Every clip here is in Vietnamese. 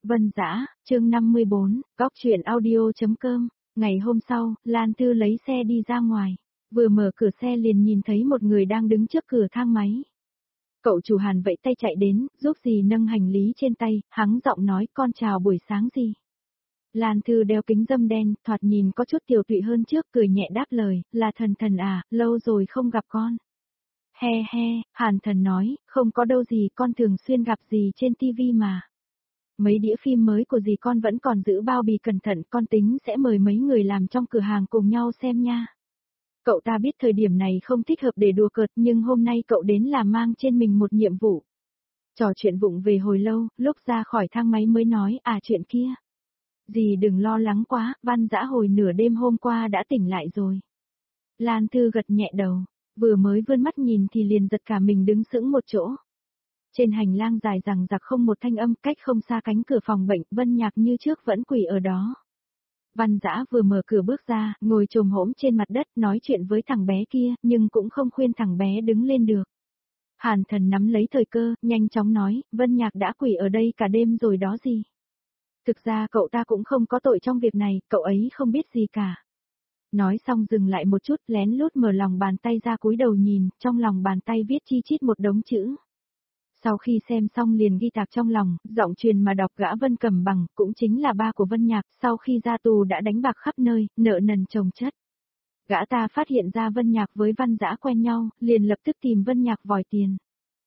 Vân Dã, chương 54, góc truyện audio.com. Ngày hôm sau, Lan Tư lấy xe đi ra ngoài. Vừa mở cửa xe liền nhìn thấy một người đang đứng trước cửa thang máy. Cậu chủ Hàn vẫy tay chạy đến, giúp dì nâng hành lý trên tay, hắng giọng nói con chào buổi sáng dì. Lan Tư đeo kính râm đen, thoạt nhìn có chút tiều tụy hơn trước, cười nhẹ đáp lời, là Thần Thần à, lâu rồi không gặp con. He he, Hàn Thần nói, không có đâu gì, con thường xuyên gặp dì trên tivi mà. Mấy đĩa phim mới của dì con vẫn còn giữ bao bì cẩn thận, con tính sẽ mời mấy người làm trong cửa hàng cùng nhau xem nha. Cậu ta biết thời điểm này không thích hợp để đùa cợt, nhưng hôm nay cậu đến là mang trên mình một nhiệm vụ. Trò chuyện vụng về hồi lâu, lúc ra khỏi thang máy mới nói, chuyện kia. Dì đừng lo lắng quá, Văn Dã hồi nửa đêm hôm qua đã tỉnh lại rồi. Lan Thư gật nhẹ đầu, vừa mới vươn mắt nhìn thì liền giật cả mình đứng sững một chỗ. Trên hành lang dài dằng dặc không một thanh âm, cách không xa cánh cửa phòng bệnh, Vân Nhạc như trước vẫn quỳ ở đó. Văn Dã vừa mở cửa bước ra, ngồi chồm hổm trên mặt đất nói chuyện với thằng bé kia, nhưng cũng không khuyên thằng bé đứng lên được. Hàn Thần nắm lấy thời cơ, nhanh chóng nói, Vân Nhạc đã quỳ ở đây cả đêm rồi đó gì. Thực ra cậu ta cũng không có tội trong việc này, cậu ấy không biết gì cả. Nói xong dừng lại một chút, lén lút mở lòng bàn tay ra cúi đầu nhìn, trong lòng bàn tay viết chi chít một đống chữ. Sau khi xem xong liền ghi tạc trong lòng, giọng truyền mà đọc gã Vân Cẩm Bằng, cũng chính là ba của Vân Nhạc, sau khi ra tù đã đánh bạc khắp nơi, nợ nần chồng chất. Gã ta phát hiện ra Vân Nhạc với Văn Dã quen nhau, liền lập tức tìm Vân Nhạc vòi tiền.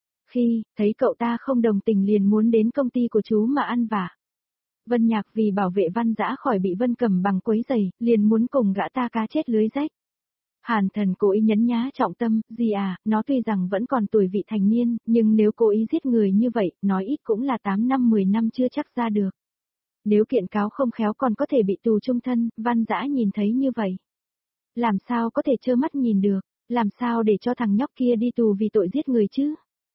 Khi thấy cậu ta không đồng tình liền muốn đến công ty của chú mà ăn vạ. Vân Nhạc vì bảo vệ Văn Dã khỏi bị Vân Cẩm Bằng quấy rầy, liền muốn cùng gã ta cá chết lưới rách. Hàn Thần cố ý nhấn nhá trọng tâm, gì nó tuy rằng vẫn còn tuổi vị thành niên, nhưng nếu cố ý giết người như vậy, nói ít cũng là 8 năm 10 năm chưa chắc ra được. Nếu kiện cáo không khéo còn có thể bị tù chung thân, Văn Dã nhìn thấy như vậy. Làm sao có thể trơ mắt nhìn được, làm sao để cho thằng nhóc kia đi tù vì tội giết người chứ?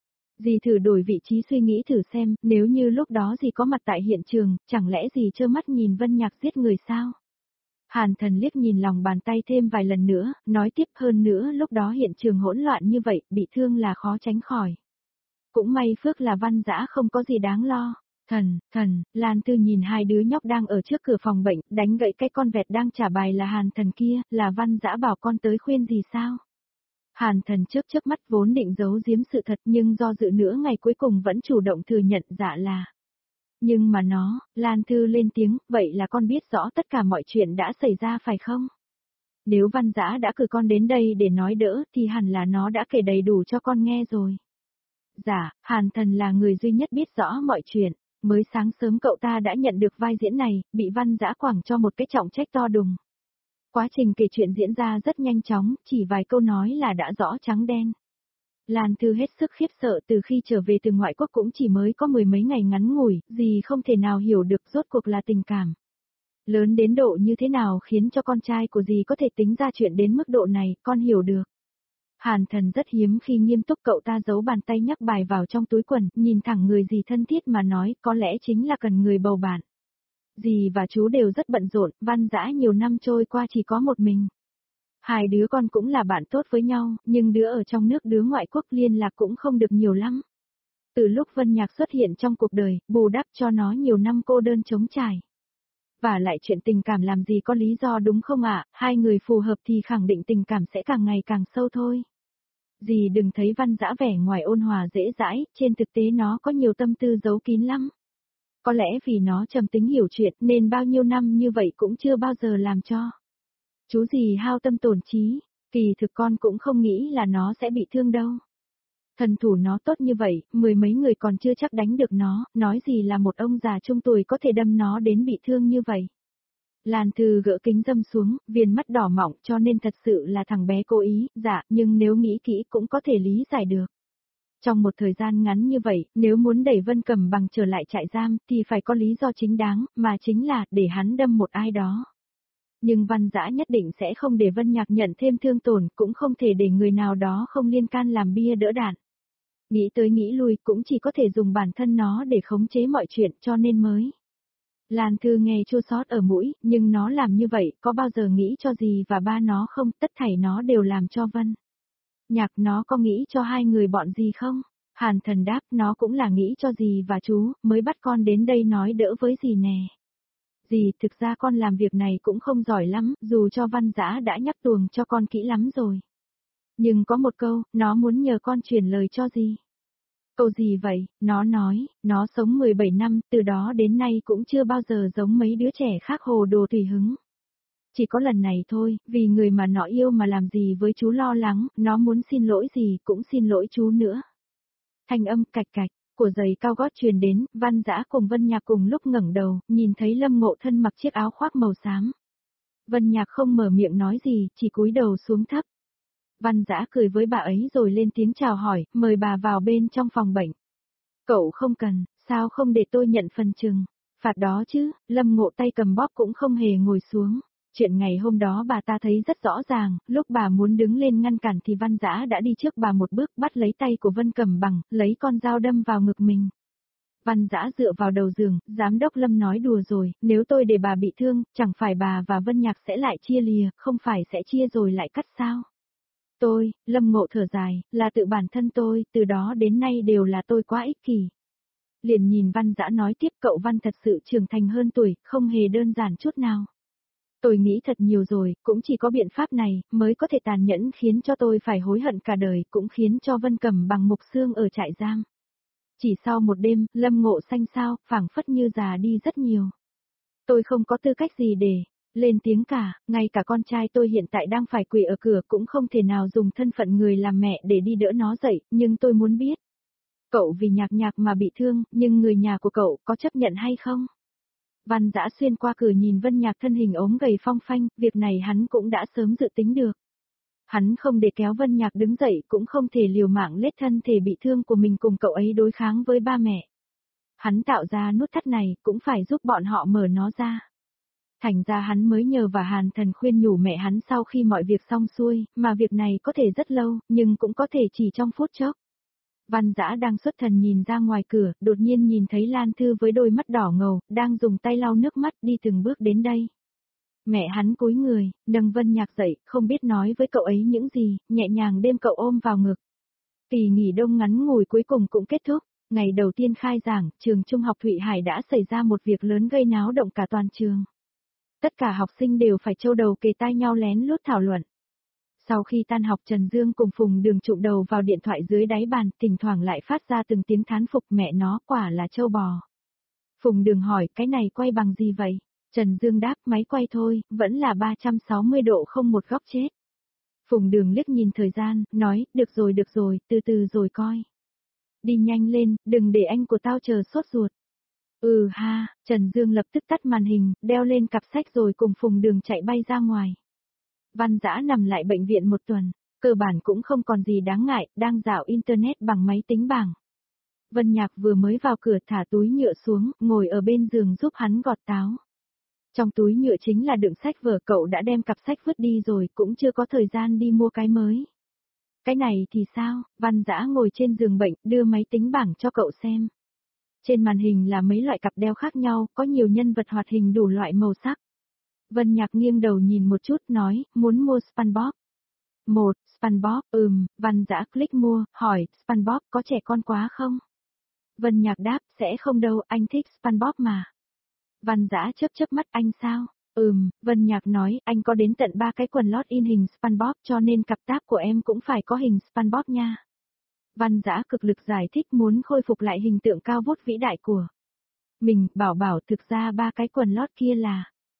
Dì thử đổi vị trí suy nghĩ thử xem, nếu như lúc đó dì có mặt tại hiện trường, chẳng lẽ dì trơ mắt nhìn Vân Nhạc giết người sao? Hàn Thần liếc nhìn lòng bàn tay thêm vài lần nữa, nói tiếp hơn nữa lúc đó hiện trường hỗn loạn như vậy, bị thương là khó tránh khỏi. Cũng may phước là Văn Dã không có gì đáng lo. Thần, Lan Tư nhìn hai đứa nhóc đang ở trước cửa phòng bệnh, đánh gậy cái con vẹt đang trả bài là Hàn Thần kia, là Văn Dã bảo con tới khuyên gì sao? Hàn Thần chớp mắt vốn định giấu giếm sự thật nhưng do dự nữa ngày cuối cùng vẫn chủ động thừa nhận dạ là. Nhưng mà Lan Thư lên tiếng, vậy là con biết rõ tất cả mọi chuyện đã xảy ra phải không? Nếu Văn Dã đã cử con đến đây để nói đỡ thì hẳn là nó đã kể đầy đủ cho con nghe rồi. Dạ, Hàn Thần là người duy nhất biết rõ mọi chuyện, mới sáng sớm cậu ta đã nhận được vai diễn này, bị Văn Dã quẳng cho một cái trọng trách to đùng. Quá trình kể chuyện diễn ra rất nhanh chóng, chỉ vài câu nói là đã rõ trắng đen. Lan Thư hết sức khiếp sợ từ khi trở về từ ngoại quốc cũng chỉ mới có 10 mấy ngày ngắn ngủi, gì không thể nào hiểu được rốt cuộc là tình cảm. Lớn đến độ như thế nào khiến cho con trai của dì có thể tính ra chuyện đến mức độ này, con hiểu được. Hàn Thần rất hiếm khi nghiêm túc, cậu ta giấu bàn tay nhắc bài vào trong túi quần, nhìn thẳng người dì thân thiết mà nói, có lẽ chính là cần người bầu bạn. Dì và chú đều rất bận rộn, Văn Dã nhiều năm trôi qua chỉ có một mình. Hai đứa con cũng là bạn tốt với nhau, nhưng đứa ở trong nước đứa ngoại quốc liên lạc cũng không được nhiều lắm. Từ lúc Vân Nhạc xuất hiện trong cuộc đời, bù đắp cho nó nhiều năm cô đơn trống trải. Và lại chuyện tình cảm làm gì có lý do đúng không ạ, hai người phù hợp thì khẳng định tình cảm sẽ càng ngày càng sâu thôi. Dì đừng thấy Văn Dã vẻ ngoài ôn hòa dễ dãi, trên thực tế nó có nhiều tâm tư giấu kín lắm. Có lẽ vì nó trầm tính hiểu chuyện nên bao nhiêu năm như vậy cũng chưa bao giờ làm cho chú dì hao tâm tổn trí, kỳ thực con cũng không nghĩ là nó sẽ bị thương đâu. Thần thủ nó tốt như vậy, 10 mấy người còn chưa chắc đánh được nó, nói gì là một ông già trung tuổi có thể đâm nó đến bị thương như vậy. Lan Thư gỡ kính râm xuống, viền mắt đỏ mọng cho nên thật sự là thằng bé cố ý, dạ, nhưng nếu nghĩ kỹ cũng có thể lý giải được. Trong một thời gian ngắn như vậy, nếu muốn đẩy Vân Cẩm Bằng trở lại trại giam thì phải có lý do chính đáng, mà chính là để hắn đâm một ai đó. Nhưng Văn Dã nhất định sẽ không để Vân Nhạc nhận thêm thương tổn, cũng không thể để người nào đó không liên can làm bia đỡ đạn. Nghĩ tới nghĩ lui cũng chỉ có thể dùng bản thân nó để khống chế mọi chuyện cho nên mới. Lan Thư nghe chua xót ở mũi, nhưng nó làm như vậy có bao giờ nghĩ cho dì và ba nó không, tất thảy nó đều làm cho Vân Nhạc, nó có nghĩ cho hai người bọn gì không? Hàn Thần đáp, nó cũng là nghĩ cho dì và chú, mới bắt con đến đây nói đỡ với dì nè. Dì, thực ra con làm việc này cũng không giỏi lắm, dù cho Văn Dã đã nhắc tuồng cho con kỹ lắm rồi. Nhưng có một câu, nó muốn nhờ con truyền lời cho dì. Câu gì vậy? Nó nói, nó sống 17 năm, từ đó đến nay cũng chưa bao giờ giống mấy đứa trẻ khác hồ đồ tùy hứng. Chỉ có lần này thôi, vì người mà nó yêu mà làm gì với chú lo lắng, nó muốn xin lỗi gì cũng xin lỗi chú nữa. Thanh âm cạch cạch, của giày cao gót truyền đến, Văn Dã cùng Vân Nhạc cùng lúc ngẩng đầu, nhìn thấy Lâm Ngộ thân mặc chiếc áo khoác màu xám. Vân Nhạc không mở miệng nói gì, chỉ cúi đầu xuống thấp. Văn Dã cười với bà ấy rồi lên tiếng chào hỏi, mời bà vào bên trong phòng bệnh. Cậu không cần, sao không để tôi nhận phần chừng, phạt đó chứ, Lâm Ngộ tay cầm bóp cũng không hề ngồi xuống. Chuyện ngày hôm đó bà ta thấy rất rõ ràng, lúc bà muốn đứng lên ngăn cản thì Văn Dã đã đi trước bà một bước bắt lấy tay của Vân Cẩm Bằng, lấy con dao đâm vào ngực mình. Văn Dã dựa vào đầu giường, giám đốc Lâm nói đùa rồi, nếu tôi để bà bị thương, chẳng phải bà và Vân Nhạc sẽ lại chia lìa, không phải sẽ chia rồi lại cắt sao? Lâm Ngộ thở dài, là tự bản thân tôi, từ đó đến nay đều là tôi quá ích kỷ. Liền nhìn Văn Dã nói tiếp, cậu Văn thật sự trưởng thành hơn tuổi, không hề đơn giản chút nào. Tôi nghĩ thật nhiều rồi, cũng chỉ có biện pháp này, mới có thể tàn nhẫn khiến cho tôi phải hối hận cả đời, cũng khiến cho Vân Cẩm Bằng mục xương ở trại giam. Chỉ sau một đêm, Lâm Ngộ xanh xao, phảng phất như già đi rất nhiều. Tôi không có tư cách gì để lên tiếng cả, ngay cả con trai tôi hiện tại đang phải quỳ ở cửa cũng không thể nào dùng thân phận người làm mẹ để đi đỡ nó dậy, nhưng tôi muốn biết. Cậu vì Nhạc Nhạc mà bị thương, nhưng người nhà của cậu có chấp nhận hay không? Văn Dã xuyên qua cửa nhìn Vân Nhạc thân hình ốm gầy phong phanh, việc này hắn cũng đã sớm dự tính được. Hắn không để kéo Vân Nhạc đứng dậy, cũng không thể liều mạng lết thân thể bị thương của mình cùng cậu ấy đối kháng với ba mẹ. Hắn tạo ra nút thắt này, cũng phải giúp bọn họ mở nó ra. Thành ra hắn mới nhờ và Hàn Thần khuyên nhủ mẹ hắn sau khi mọi việc xong xuôi, mà việc này có thể rất lâu, nhưng cũng có thể chỉ trong phút chốc. Văn Dã đang xuất thần nhìn ra ngoài cửa, đột nhiên nhìn thấy Lan Thư với đôi mắt đỏ ngầu, đang dùng tay lau nước mắt đi từng bước đến đây. Mẹ hắn cúi người, nâng Vân Nhạc dậy, không biết nói với cậu ấy những gì, nhẹ nhàng đem cậu ôm vào ngực. Kỳ nghỉ đông ngắn ngủi cuối cùng cũng kết thúc, ngày đầu tiên khai giảng, trường Trung học Thụy Hải đã xảy ra một việc lớn gây náo động cả toàn trường. Tất cả học sinh đều phải châu đầu kề tai nhau lén lút thảo luận. Sau khi tan học Trần Dương cùng Phùng Đường chụm đầu vào điện thoại dưới đáy bàn, thỉnh thoảng lại phát ra từng tiếng thán phục, mẹ nó quả là trâu bò. Phùng Đường hỏi, cái này quay bằng gì vậy? Trần Dương đáp, máy quay thôi, vẫn là 360 độ không một góc chết. Phùng Đường liếc nhìn thời gian, nói, được rồi, từ từ rồi coi. Đi nhanh lên, đừng để anh của tao chờ sốt ruột. Ừ ha, Trần Dương lập tức tắt màn hình, đeo lên cặp sách rồi cùng Phùng Đường chạy bay ra ngoài. Văn Dã nằm lại bệnh viện một tuần, cơ bản cũng không còn gì đáng ngại, đang dạo internet bằng máy tính bảng. Vân Nhạc vừa mới vào cửa thả túi nhựa xuống, ngồi ở bên giường giúp hắn gọt táo. Trong túi nhựa chính là đựng sách vở, cậu đã đem cặp sách vứt đi rồi, cũng chưa có thời gian đi mua cái mới. Cái này thì sao? Văn Dã ngồi trên giường bệnh, đưa máy tính bảng cho cậu xem. Trên màn hình là mấy loại cặp đeo khác nhau, có nhiều nhân vật hoạt hình đủ loại màu sắc. Vân Nhạc nghiêng đầu nhìn một chút, nói, muốn mua SpongeBob. SpongeBob, Văn Dã click mua, hỏi, SpongeBob có trẻ con quá không? Vân Nhạc đáp, sẽ không đâu, anh thích SpongeBob mà. Văn Dã chớp mắt, anh sao? Vân Nhạc nói, anh có đến tận 3 cái quần lót in hình SpongeBob cho nên cặp tác của em cũng phải có hình SpongeBob nha. Văn Dã cực lực giải thích muốn khôi phục lại hình tượng cao vút vĩ đại của mình, bảo thực ra 3 cái quần lót kia là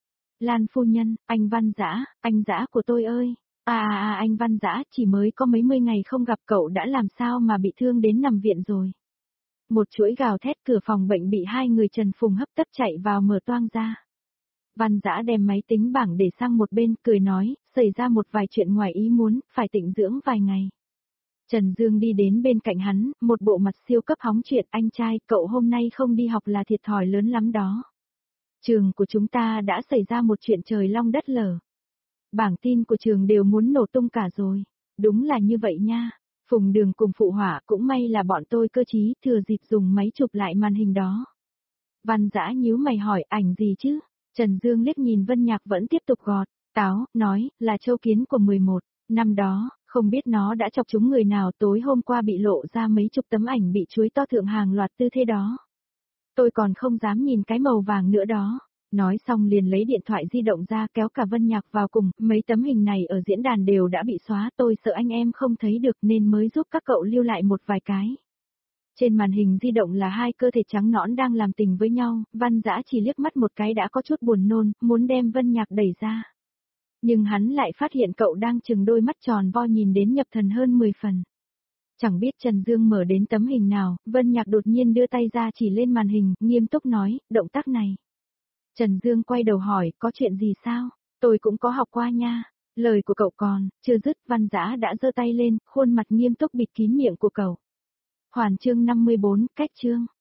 Lan phu nhân, anh Văn Dã, anh Dã của tôi ơi. Anh Văn Dã, chỉ mới có mấy mươi ngày không gặp cậu đã làm sao mà bị thương đến nằm viện rồi. Một chuỗi gào thét, cửa phòng bệnh bị hai người Trần Phùng hấp tấp chạy vào mở toang ra. Văn Dã đem máy tính bảng để sang một bên, cười nói, xảy ra một vài chuyện ngoài ý muốn, phải tĩnh dưỡng vài ngày. Trần Dương đi đến bên cạnh hắn, một bộ mặt siêu cấp hóng chuyện, anh trai, cậu hôm nay không đi học là thiệt thòi lớn lắm đó. Trường của chúng ta đã xảy ra một chuyện trời long đất lở. Bảng tin của trường đều muốn nổ tung cả rồi. Đúng là như vậy nha. Phùng Đường cùng phụ họa, cũng may là bọn tôi cơ trí, thừa dịp dùng máy chụp lại màn hình đó. Văn Dã nhíu mày hỏi, ảnh gì chứ? Trần Dương liếc nhìn Vân Nhạc vẫn tiếp tục gọt táo, nói, là châu kiến của 11. Năm đó, Không biết nó đã chọc chúng người nào, tối hôm qua bị lộ ra mấy chục tấm ảnh bị chuối to thượng hàng loạt tư thế đó. Tôi còn không dám nhìn cái màu vàng nữa đó. Nói xong liền lấy điện thoại di động ra kéo cả Vân Nhạc vào cùng, mấy tấm hình này ở diễn đàn đều đã bị xóa, tôi sợ anh em không thấy được nên mới giúp các cậu lưu lại một vài cái. Trên màn hình di động là hai cơ thể trắng nõn đang làm tình với nhau, Văn Dã chỉ liếc mắt một cái đã có chút buồn nôn, muốn đem Vân Nhạc đẩy ra. Nhưng hắn lại phát hiện cậu đang chừng đôi mắt tròn vo nhìn đến nhập thần hơn 10 phần. Chẳng biết Trần Dương mở đến tấm hình nào, Vân Nhạc đột nhiên đưa tay ra chỉ lên màn hình, nghiêm túc nói, động tác này. Trần Dương quay đầu hỏi, có chuyện gì sao? Tôi cũng có học qua nha. Lời của cậu còn, chưa dứt, Văn Dã đã giơ tay lên, khuôn mặt nghiêm túc bịt kín miệng của cậu. Hoàn chương 54, cách chương.